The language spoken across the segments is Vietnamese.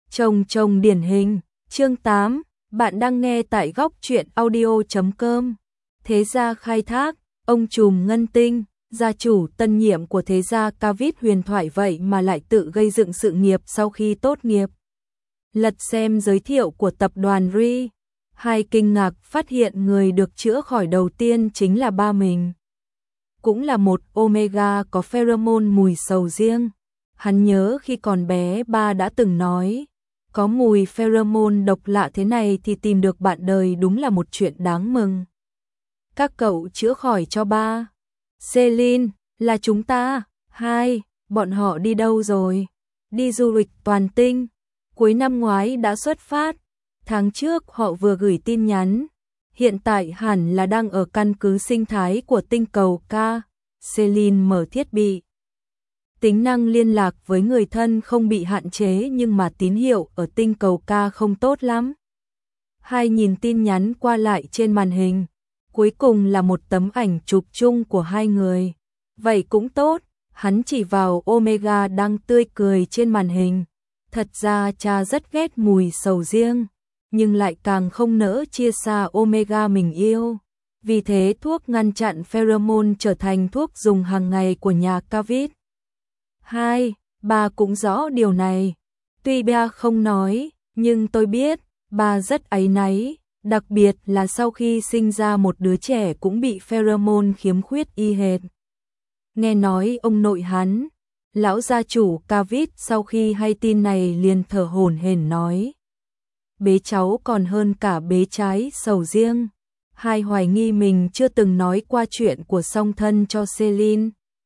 Chồng điển hình, chương 8, bạn đang nghe tại góc truyện audio.com. Thế gia khai thác, ông trùm ngân tinh, gia chủ tân nhiệm của thế gia Cavitt huyền thoại vậy mà lại tự gây dựng sự nghiệp sau khi tốt nghiệp. Lật xem giới thiệu của tập đoàn Ri, hai kinh ngạc phát hiện người được chữa khỏi đầu tiên chính là ba mình. Cũng là một Omega có pheromone mùi sầu riêng. Hắn nhớ khi còn bé ba đã từng nói, có mùi pheromone độc lạ thế này thì tìm được bạn đời đúng là một chuyện đáng mừng. Các cậu chữa khỏi cho ba. Celine, là chúng ta. Hai, bọn họ đi đâu rồi? Đi du lịch toàn tinh. Cuối năm ngoái đã xuất phát. Tháng trước họ vừa gửi tin nhắn. Hiện tại hẳn là đang ở căn cứ sinh thái của tinh cầu K. Celine mở thiết bị. Tính năng liên lạc với người thân không bị hạn chế nhưng mà tín hiệu ở tinh cầu K không tốt lắm. Hai nhìn tin nhắn qua lại trên màn hình. Cuối cùng là một tấm ảnh chụp chung của hai người. Vậy cũng tốt, hắn chỉ vào Omega đang tươi cười trên màn hình. Thật ra cha rất ghét mùi sầu riêng, nhưng lại càng không nỡ chia xa Omega mình yêu. Vì thế thuốc ngăn chặn pheromone trở thành thuốc dùng hàng ngày của nhà Cavitt. Hai, bà cũng rõ điều này. Tuy ba không nói, nhưng tôi biết, bà rất áy náy, đặc biệt là sau khi sinh ra một đứa trẻ cũng bị pheromone khiếm khuyết y hệt. Nghe nói ông nội hắn, lão gia chủ Cavitt sau khi hay tin này liền thở hổn hển nói. Bế cháu còn hơn cả bế trái sầu riêng. Hai hoài nghi mình chưa từng nói qua chuyện của song thân cho Celine.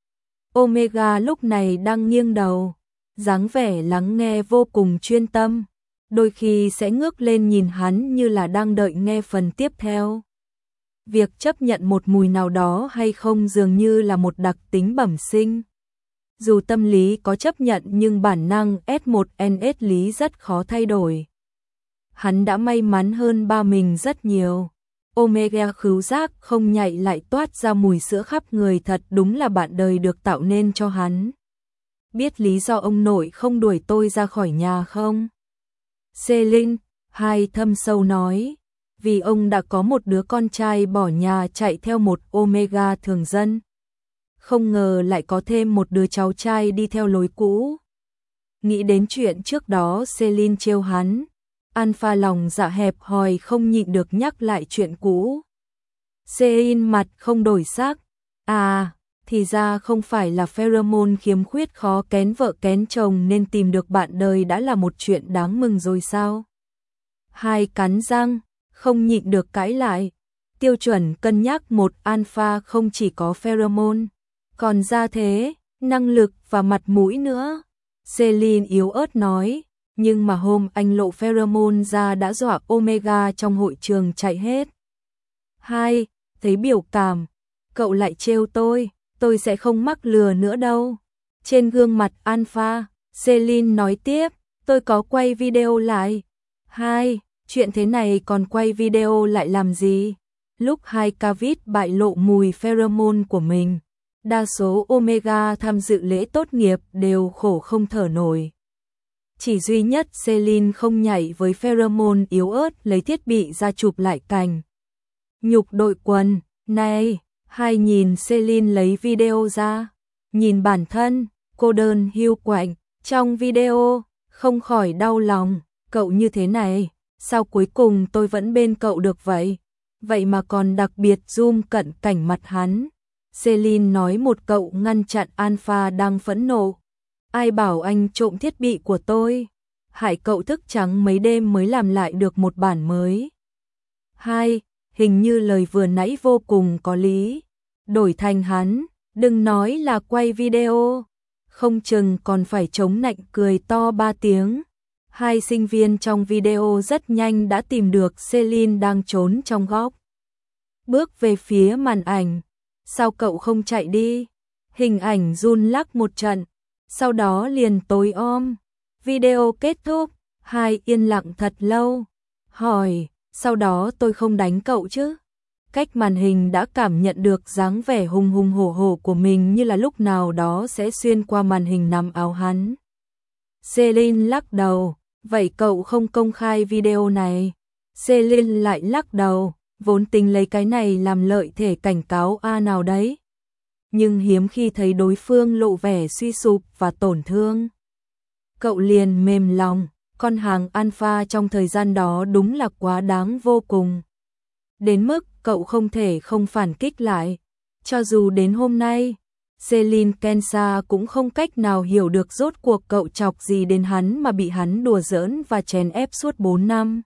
Omega lúc này đang nghiêng đầu, dáng vẻ lắng nghe vô cùng chuyên tâm, đôi khi sẽ ngước lên nhìn hắn như là đang đợi nghe phần tiếp theo. Việc chấp nhận một mùi nào đó hay không dường như là một đặc tính bẩm sinh. Dù tâm lý có chấp nhận nhưng bản năng S1NS lý rất khó thay đổi. Hắn đã may mắn hơn ba mình rất nhiều. Omega khứu giác không nhạy lại toát ra mùi sữa khắp người, thật đúng là bạn đời được tạo nên cho hắn. Biết lý do ông nội không đuổi tôi ra khỏi nhà không? Celine, hai thâm sâu nói, vì ông đã có một đứa con trai bỏ nhà chạy theo một Omega thường dân. Không ngờ lại có thêm một đứa cháu trai đi theo lối cũ. Nghĩ đến chuyện trước đó Celine trêu hắn. Alpha lòng dạ hẹp hòi không nhịn được nhắc lại chuyện cũ. Celine mặt không đổi sắc. À, thì ra không phải là pheromone khiếm khuyết khó kén vợ kén chồng nên tìm được bạn đời đã là một chuyện đáng mừng rồi sao? Hai cắn răng, không nhịn được cãi lại. Tiêu chuẩn cân nhắc một alpha không chỉ có pheromone, còn gia thế, năng lực và mặt mũi nữa. Celine yếu ớt nói. Nhưng mà hôm anh lộ pheromone ra đã dọa Omega trong hội trường chạy hết. Hai, thấy biểu cảm, cậu lại trêu tôi sẽ không mắc lừa nữa đâu. Trên gương mặt Alpha, Celine nói tiếp, tôi có quay video lại. Hai, chuyện thế này còn quay video lại làm gì? Lúc hai Cavitt bại lộ mùi pheromone của mình, đa số Omega tham dự lễ tốt nghiệp đều khổ không thở nổi. Chỉ duy nhất Celine không nhảy với pheromone yếu ớt lấy thiết bị ra chụp lại cảnh. Nhục đội quần, này, hai nhìn Celine lấy video ra, nhìn bản thân, cô đơn hiu quạnh, trong video, không khỏi đau lòng, cậu như thế này, sao cuối cùng tôi vẫn bên cậu được vậy? Vậy mà còn đặc biệt zoom cận cảnh mặt hắn. Celine nói một cậu ngăn chặn Alpha đang phẫn nộ. Ai bảo anh trộm thiết bị của tôi? Hại cậu thức trắng mấy đêm mới làm lại được một bản mới. Hai, hình như lời vừa nãy vô cùng có lý. Đổi thành hắn, đừng nói là quay video, không chừng còn phải chống nạnh cười to 3 tiếng. Hai sinh viên trong video rất nhanh đã tìm được Celine đang trốn trong góc. Bước về phía màn ảnh. Sao cậu không chạy đi? Hình ảnh run lắc một trận. Sau đó liền tối om. Video kết thúc, hai yên lặng thật lâu. Hỏi, sau đó tôi không đánh cậu chứ? Cách màn hình đã cảm nhận được dáng vẻ hùng hùng hổ hổ của mình như là lúc nào đó sẽ xuyên qua màn hình nằm áo hắn. Celine lắc đầu, Vậy cậu không công khai video này? Celine lại lắc đầu, vốn tính lấy cái này làm lợi thể cảnh cáo A nào đấy. Nhưng hiếm khi thấy đối phương lộ vẻ suy sụp và tổn thương. Cậu liền mềm lòng, con hàng alpha trong thời gian đó đúng là quá đáng vô cùng. Đến mức cậu không thể không phản kích lại. Cho dù đến hôm nay, Celine Kensa cũng không cách nào hiểu được rốt cuộc cậu chọc gì đến hắn mà bị hắn đùa giỡn và chèn ép suốt 4 năm.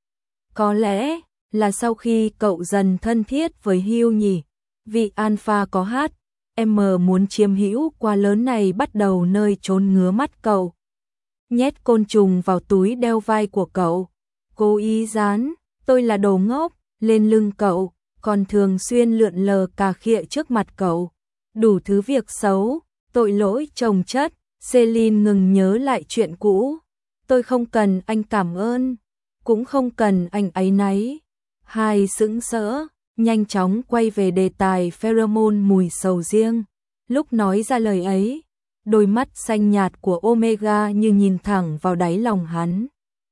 Có lẽ là sau khi cậu dần thân thiết với Hugh nhỉ, vị alpha có hát, em muốn chiếm hữu quá lớn này bắt đầu nơi trốn ngứa mắt cậu. Nhét côn trùng vào túi đeo vai của cậu, cố ý dán, tôi là đồ ngốc, lên lưng cậu, còn thường xuyên lượn lờ cà khịa trước mặt cậu. Đủ thứ việc xấu, tội lỗi chồng chất. Celine ngừng nhớ lại chuyện cũ. Tôi không cần anh cảm ơn, cũng không cần anh áy náy. Hai sững sỡ, nhanh chóng quay về đề tài pheromone mùi sầu riêng. Lúc nói ra lời ấy, đôi mắt xanh nhạt của Omega như nhìn thẳng vào đáy lòng hắn.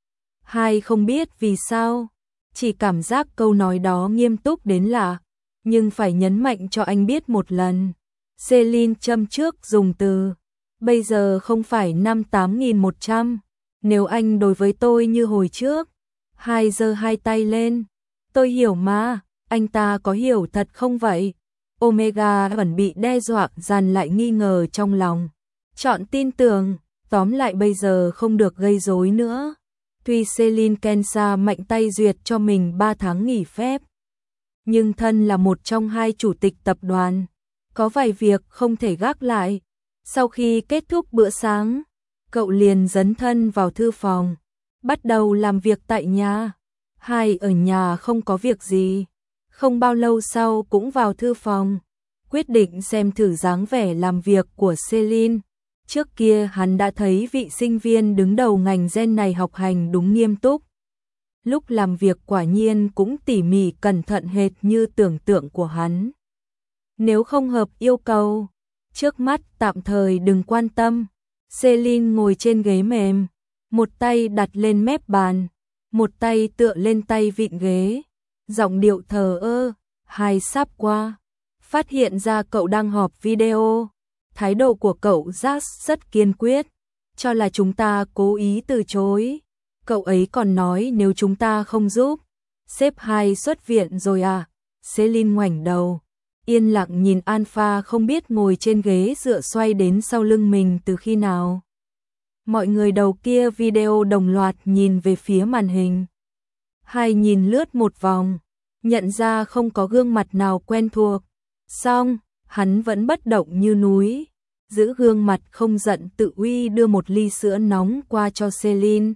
Hai không biết vì sao, chỉ cảm giác câu nói đó nghiêm túc đến lạ, nhưng phải nhấn mạnh cho anh biết một lần. Celine châm trước dùng từ, bây giờ không phải năm 8100, nếu anh đối với tôi như hồi trước. Hai giơ hai tay lên, tôi hiểu mà, anh ta có hiểu thật không vậy? Omega vẫn bị đe dọa dằn lại nghi ngờ trong lòng. Chọn tin tưởng, tóm lại bây giờ không được gây rối nữa. Tuy Celine Kensa mạnh tay duyệt cho mình 3 tháng nghỉ phép, nhưng thân là một trong hai chủ tịch tập đoàn, có vài việc không thể gác lại. Sau khi kết thúc bữa sáng, cậu liền dấn thân vào thư phòng, bắt đầu làm việc tại nhà. Hai ở nhà không có việc gì, không bao lâu sau cũng vào thư phòng, quyết định xem thử dáng vẻ làm việc của Celine. Trước kia hắn đã thấy vị sinh viên đứng đầu ngành gen này học hành đúng nghiêm túc. Lúc làm việc quả nhiên cũng tỉ mỉ cẩn thận hệt như tưởng tượng của hắn. Nếu không hợp yêu cầu, trước mắt tạm thời đừng quan tâm. Celine ngồi trên ghế mềm, một tay đặt lên mép bàn, một tay tựa lên tay vịn ghế, giọng điệu thờ ơ. Hai sắp qua, phát hiện ra cậu đang họp video. Thái độ của cậu Jax rất kiên quyết, cho là chúng ta cố ý từ chối. Cậu ấy còn nói nếu chúng ta không giúp, sếp Hai xuất viện rồi à? Celine ngoảnh đầu, yên lặng nhìn Alpha không biết ngồi trên ghế dựa xoay đến sau lưng mình từ khi nào. Mọi người đầu kia video đồng loạt nhìn về phía màn hình. Hai nhìn lướt một vòng, nhận ra không có gương mặt nào quen thuộc. Xong, hắn vẫn bất động như núi, giữ gương mặt không giận tự uy đưa một ly sữa nóng qua cho Celine.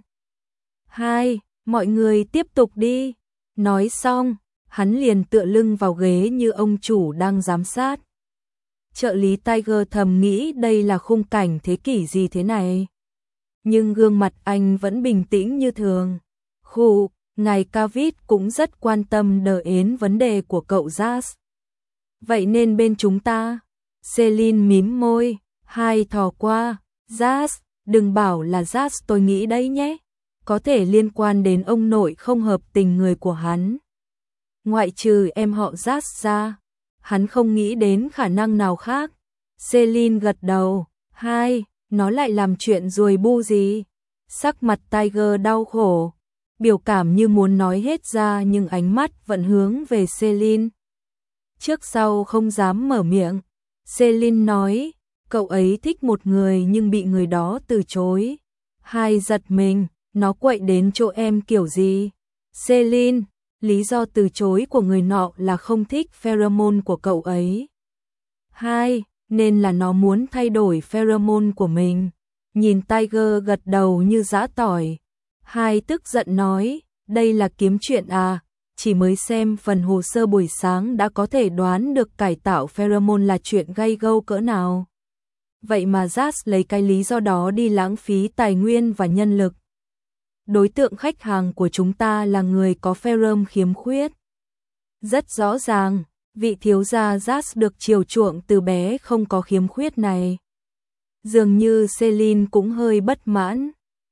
Hai, mọi người tiếp tục đi. Nói xong, hắn liền tựa lưng vào ghế như ông chủ đang giám sát. Trợ lý Tiger thầm nghĩ đây là khung cảnh thế kỷ gì thế này. Nhưng gương mặt anh vẫn bình tĩnh như thường. Khụ, ngài Cavitt cũng rất quan tâm đờ ến vấn đề của cậu Jax. Vậy nên bên chúng ta, Celine mím môi, Hai thò qua, Jax, đừng bảo là Jax tôi nghĩ đấy nhé. Có thể liên quan đến ông nội không hợp tình người của hắn. Ngoại trừ em họ Jax ra, hắn không nghĩ đến khả năng nào khác. Celine gật đầu, Hai, nó lại làm chuyện ruồi bu gì? Sắc mặt Tiger đau khổ, biểu cảm như muốn nói hết ra nhưng ánh mắt vẫn hướng về Celine. Trước sau không dám mở miệng, Celine nói, cậu ấy thích một người nhưng bị người đó từ chối. Hai giật mình, nó quậy đến chỗ em kiểu gì? Celine, lý do từ chối của người nọ là không thích pheromone của cậu ấy. Hai, nên là nó muốn thay đổi pheromone của mình. Nhìn Tiger gật đầu như giã tỏi. Hai tức giận nói, đây là kiếm chuyện à? Chỉ mới xem phần hồ sơ buổi sáng đã có thể đoán được cải tạo pheromone là chuyện gay gâu cỡ nào. Vậy mà Jax lấy cái lý do đó đi lãng phí tài nguyên và nhân lực. Đối tượng khách hàng của chúng ta là người có pheromone khiếm khuyết. Rất rõ ràng, vị thiếu gia Jax được chiều chuộng từ bé không có khiếm khuyết này. Dường như Celine cũng hơi bất mãn,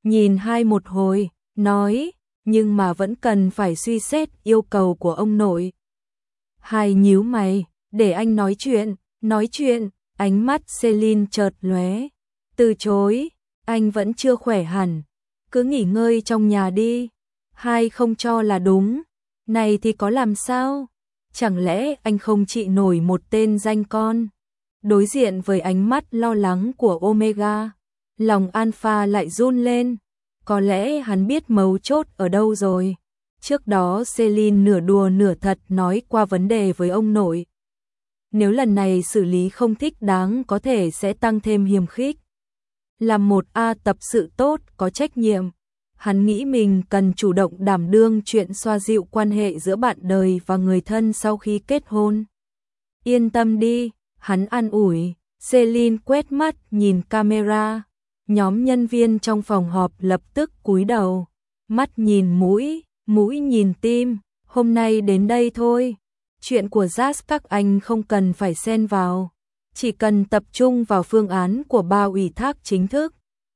nhìn hai một hồi, nói, nhưng mà vẫn cần phải suy xét yêu cầu của ông nội. Hai nhíu mày, để anh nói chuyện, ánh mắt Celine chợt lóe. Từ chối, anh vẫn chưa khỏe hẳn, cứ nghỉ ngơi trong nhà đi. Hai không cho là đúng, này thì có làm sao? Chẳng lẽ anh không trị nổi một tên danh con? Đối diện với ánh mắt lo lắng của Omega, lòng Alpha lại run lên. Có lẽ hắn biết mấu chốt ở đâu rồi. Trước đó Celine nửa đùa nửa thật nói qua vấn đề với ông nội. Nếu lần này xử lý không thích đáng có thể sẽ tăng thêm hiềm khích. Làm một tập sự tốt, có trách nhiệm. Hắn nghĩ mình cần chủ động đảm đương chuyện xoa dịu quan hệ giữa bạn đời và người thân sau khi kết hôn. Yên tâm đi, hắn an ủi. Celine quét mắt nhìn camera. Nhóm nhân viên trong phòng họp lập tức cúi đầu. Mắt nhìn mũi, mũi nhìn tim. Hôm nay đến đây thôi. Chuyện của Jazz các anh không cần phải xen vào. Chỉ cần tập trung vào phương án của ba ủy thác chính thức.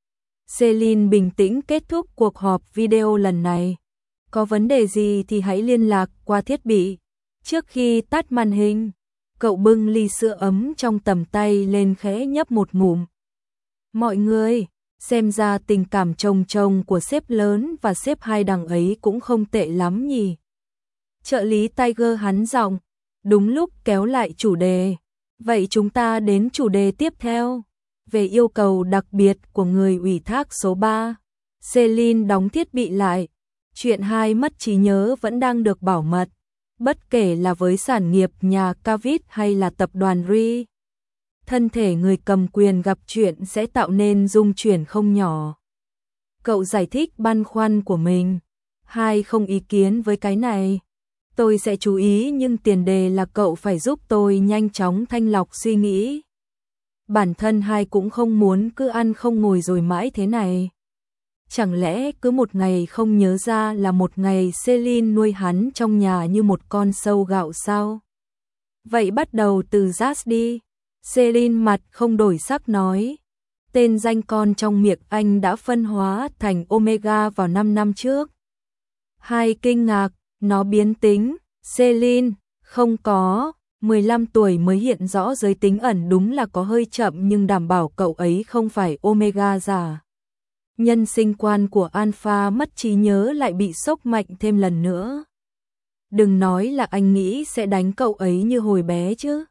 Celine bình tĩnh kết thúc cuộc họp video lần này. Có vấn đề gì thì hãy liên lạc qua thiết bị. Trước khi tắt màn hình, cậu bưng ly sữa ấm trong tầm tay lên khẽ nhấp một ngụm. Mọi người, xem ra tình cảm chồng chồng của sếp lớn và sếp hai đằng ấy cũng không tệ lắm nhỉ. Trợ lý Tiger hắn giọng, đúng lúc kéo lại chủ đề. Vậy chúng ta đến chủ đề tiếp theo. Về yêu cầu đặc biệt của người ủy thác số 3. Celine đóng thiết bị lại. Chuyện hai mất trí nhớ vẫn đang được bảo mật. Bất kể là với sản nghiệp nhà Cavitt hay là tập đoàn Ri. Thân thể người cầm quyền gặp chuyện sẽ tạo nên rung chuyển không nhỏ. Cậu giải thích băn khoăn của mình. Hai không ý kiến với cái này. Tôi sẽ chú ý nhưng tiền đề là cậu phải giúp tôi nhanh chóng thanh lọc suy nghĩ. Bản thân hai cũng không muốn cứ ăn không ngồi rồi mãi thế này. Chẳng lẽ cứ một ngày không nhớ ra là một ngày Celine nuôi hắn trong nhà như một con sâu gạo sao? Vậy bắt đầu từ Jazz đi. Celine mặt không đổi sắc nói. Tên danh con trong miệng anh đã phân hóa thành Omega vào 5 năm trước. Hai kinh ngạc, nó biến tính. Celine, không có. 15 tuổi mới hiện rõ giới tính ẩn đúng là có hơi chậm nhưng đảm bảo cậu ấy không phải Omega giả. Nhân sinh quan của Alpha mất trí nhớ lại bị sốc mạnh thêm lần nữa. Đừng nói là anh nghĩ sẽ đánh cậu ấy như hồi bé chứ.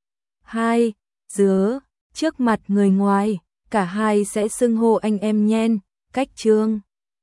Hai, dứa, trước mặt người ngoài, cả hai sẽ xưng hô anh em nhen, cách trương.